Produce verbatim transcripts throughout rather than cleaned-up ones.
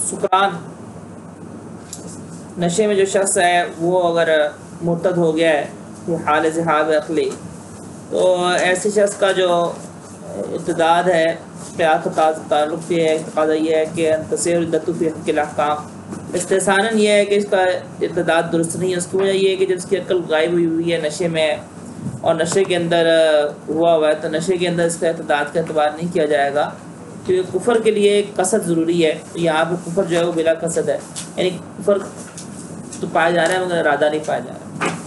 سکران نشے میں جو شخص ہے وہ اگر مرتد ہو گیا ہے وہ حال ذہاب عقلی، تو ایسے شخص کا جو ارتداد ہے قیاس کا تعلق یہ ہے، تقاضا یہ ہے کہ تصیر الدت فی حق الاحکام، استحساناً یہ ہے کہ اس کا ارتداد درست نہیں ہے۔ اس کی وجہ یہ ہے کہ جب اس کی عقل غائب ہوئی ہوئی ہے، نشے میں اور نشے کے اندر ہوا ہوا ہے، تو نشے کے اندر اس کا ارتداد کا اعتبار نہیں کیا جائے گا، کیونکہ کفر کے لیے قصد ضروری ہے۔ یہاں پہ کفر جو ہے وہ بلا قصد ہے، یعنی کفر تو پایا جا رہا ہے مگر ارادہ نہیں پایا جا رہا۔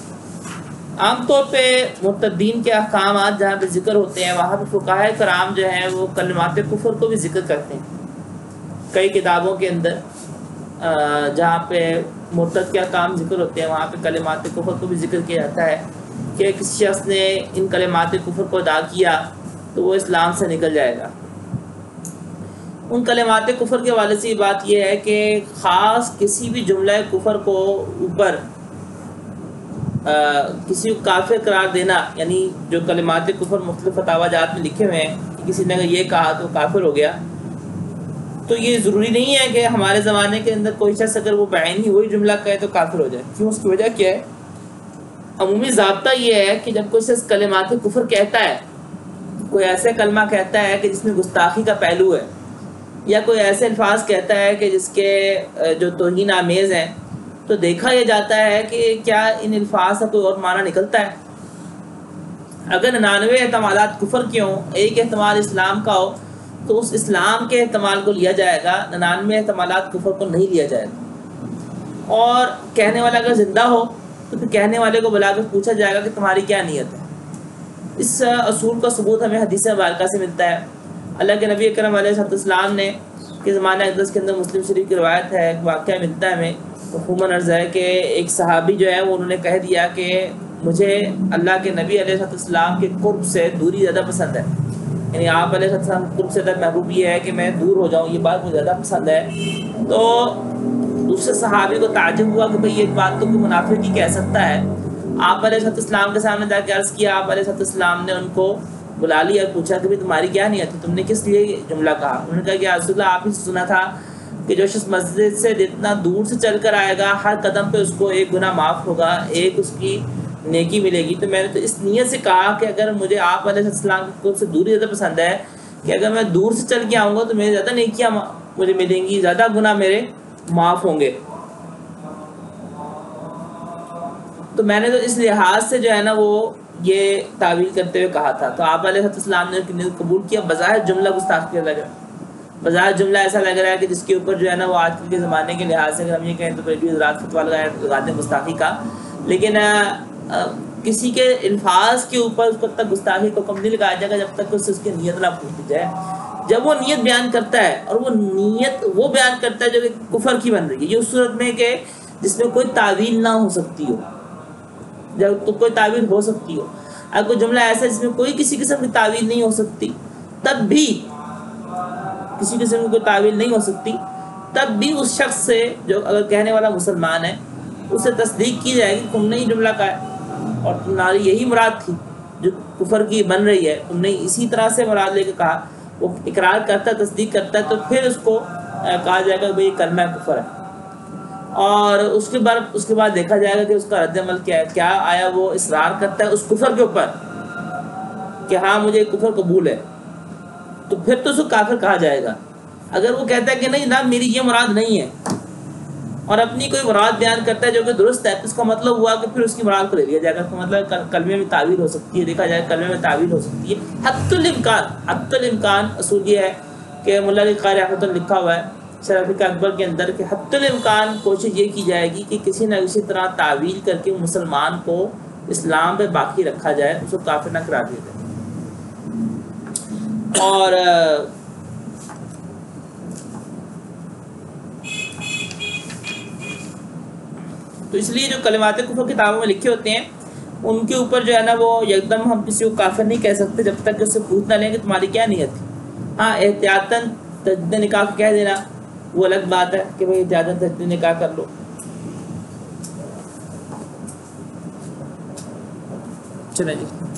عام طور پہ مرتدین کے احکامات جہاں پہ ذکر ہوتے ہیں وہاں پہ فقہاء کرام جو ہیں وہ کلمات کفر کو بھی ذکر کرتے ہیں۔ کئی کتابوں کے اندر جہاں پہ مرتد کے احکام ذکر ہوتے ہیں وہاں پہ کلمات کفر کو بھی ذکر کیا جاتا ہے کہ کسی شخص نے ان کلمات کفر کو ادا کیا تو وہ اسلام سے نکل جائے گا۔ ان کلمات کفر کے حوالے سے بات یہ ہے کہ خاص کسی بھی جملہ کفر کو اوپر آ, کسی کو کافر قرار دینا، یعنی جو کلمات کفر مختلف فتاوی جات میں لکھے ہوئے ہیں کہ کسی نے اگر یہ کہا تو کافر ہو گیا، تو یہ ضروری نہیں ہے کہ ہمارے زمانے کے اندر کوئی شخص اگر وہ بعین ہی وہی جملہ کہے تو کافر ہو جائے۔ کیوں؟ اس کی وجہ کیا ہے؟ عمومی ضابطہ یہ ہے کہ جب کوئی شخص کلمات کفر کہتا ہے، کوئی ایسے کلمہ کہتا ہے کہ جس میں گستاخی کا پہلو ہے، یا کوئی ایسے الفاظ کہتا ہے کہ جس کے جو توہین آمیز ہیں، تو دیکھا یہ جاتا ہے کہ کیا ان الفاظ کا کوئی اور معنی نکلتا ہے۔ اگر ننانوے احتمالات کفر کے ہوں، ایک احتمال اسلام کا ہو، تو اس اسلام کے احتمال کو لیا جائے گا، ننانوے احتمالات کفر کو نہیں لیا جائے گا۔ اور کہنے والا اگر زندہ ہو تو پھر کہنے والے کو بلا کر پوچھا جائے گا کہ تمہاری کیا نیت ہے۔ اس اصول کا ثبوت ہمیں حدیث مبارکہ سے ملتا ہے۔ اللہ کے نبی اکرم علیہ السلام نے کہ زمانہ اقدس کے اندر مسلم شریف کی روایت ہے، ایک واقعہ ملتا ہے ہمیں، عموماً عرض ہے کہ ایک صحابی جو ہے وہ انہوں نے کہہ دیا کہ مجھے اللہ کے نبی علیہ السلام کے قرب سے دوری زیادہ پسند ہے، یعنی آپ علیہ السلام کے قرب سے زیادہ محبوب یہ ہے کہ میں دور ہو جاؤں، یہ بات مجھے زیادہ پسند ہے۔ تو دوسرے صحابی کو تعجب ہوا کہ بھئی یہ بات تو کوئی منافق ہی کہہ سکتا ہے۔ آپ علیہ السلام کے سامنے جا کے عرض کیا، آپ علیہ السلام نے ان کو بلا لیا اور پوچھا کہ تمہاری کیا نیت ہے، تم نے کس لیے یہ جملہ کہا؟ انہوں نے کہا کہ رسول اللہ آپ ہی سے سنا تھا کہ جو شخص مسجد سے جتنا دور سے چل کر آئے گا ہر قدم پہ اس کو ایک گناہ معاف ہوگا، ایک اس کی نیکی ملے گی۔ تو میں نے تو اس نیت سے کہا کہ اگر مجھے آپ علیہ السلام کی قرب سے دوری زیادہ پسند ہے کہ اگر میں دور سے چل کے آؤں گا تو میرے زیادہ نیکیاں مجھے ملیں گی، زیادہ گناہ میرے معاف ہوں گے۔ تو میں نے تو اس لحاظ سے جو ہے نا وہ یہ تعویل کرتے ہوئے کہا تھا۔ تو آپ علیہ السلام نے نیت قبول کیا۔ بظاہر جملہ گستاخی لگ رہا ہے، بظاہر جملہ ایسا لگ رہا ہے کہ جس کے اوپر جو ہے نا وہ آج کل کے زمانے کے لحاظ سے اگر ہم یہ کہیں تو پہلے حضرات فتویٰ لگاتے ہیں گستاخی کا، لیکن آ, آ, کسی کے الفاظ کے اوپر اس وقت تک گستاخی کو کم نہیں لگایا جائے گا جب تک اس سے اس کی نیت نہ پوچھ لی جائے۔ جب وہ نیت بیان کرتا ہے اور وہ نیت وہ بیان کرتا ہے جو کہ کفر کی بن رہی ہے، یہ اس صورت میں کہ جس میں کوئی تعویل نہ ہو سکتی ہو، جب تو کوئی تعویل ہو سکتی ہو، اگر کوئی جملہ ایسا ہے جس میں کوئی کسی قسم کی تعویل نہیں ہو سکتی، تب بھی کسی قسم کی کوئی تعویل نہیں ہو سکتی تب بھی اس شخص سے جو اگر کہنے والا مسلمان ہے اس سے تصدیق کی جائے گی، تم نے یہ جملہ کہا ہے اور تمہاری یہی مراد تھی جو کفر کی بن رہی ہے، تم نے اسی طرح سے مراد لے کے کہا۔ وہ اقرار کرتا ہے، تصدیق کرتا ہے، تو پھر اس کو کہا جائے گا کہ یہ کلمہ کفر ہے، اور اس کے بعد اس کے بعد دیکھا جائے گا کہ اس کا رد عمل کیا ہے۔ کیا آیا وہ اصرار کرتا ہے اس کفر کے اوپر کہ ہاں مجھے کفر قبول ہے، تو پھر تو اس کو کافر کہا جائے گا۔ اگر وہ کہتا ہے کہ نہیں نا میری یہ مراد نہیں ہے اور اپنی کوئی مراد بیان کرتا ہے جو کہ درست ہے، تو اس کا مطلب ہوا کہ پھر اس کی مراد کو لے لیا جائے گا۔ اس کا مطلب کلمے میں تعویل ہو سکتی ہے، دیکھا جائے کلمے میں تعویل ہو سکتی ہے۔ حتی الامکان حتی الامکان اصول یہ ہے کہ مولا علی قاری رحمۃ اللہ لکھا ہوا ہے شرح فقہ اکبر کے اندر کہ حتی الامکان کوشش یہ کی جائے گی کہ کسی نہ کسی طرح تعویل کر کے مسلمان کو اسلام پہ باقی رکھا جائے، اس کو کافر نہ قرار دیا جائے۔ اور تو اس لیے جو کلمات کفر کتابوں میں لکھے ہوتے ہیں ان کے اوپر جو ہے نا وہ یکدم ہم کسی کو کافر نہیں کہہ سکتے جب تک کہ اس سے پوچھ نہ لیں کہ تمہاری کیا نیت تھی۔ ہاں احتیاطاً تجدید نکاح کہہ دینا وہ الگ بات ہے کہ بھئی احتیاطاً تجدید نکاح کر لو۔ چلیں جی۔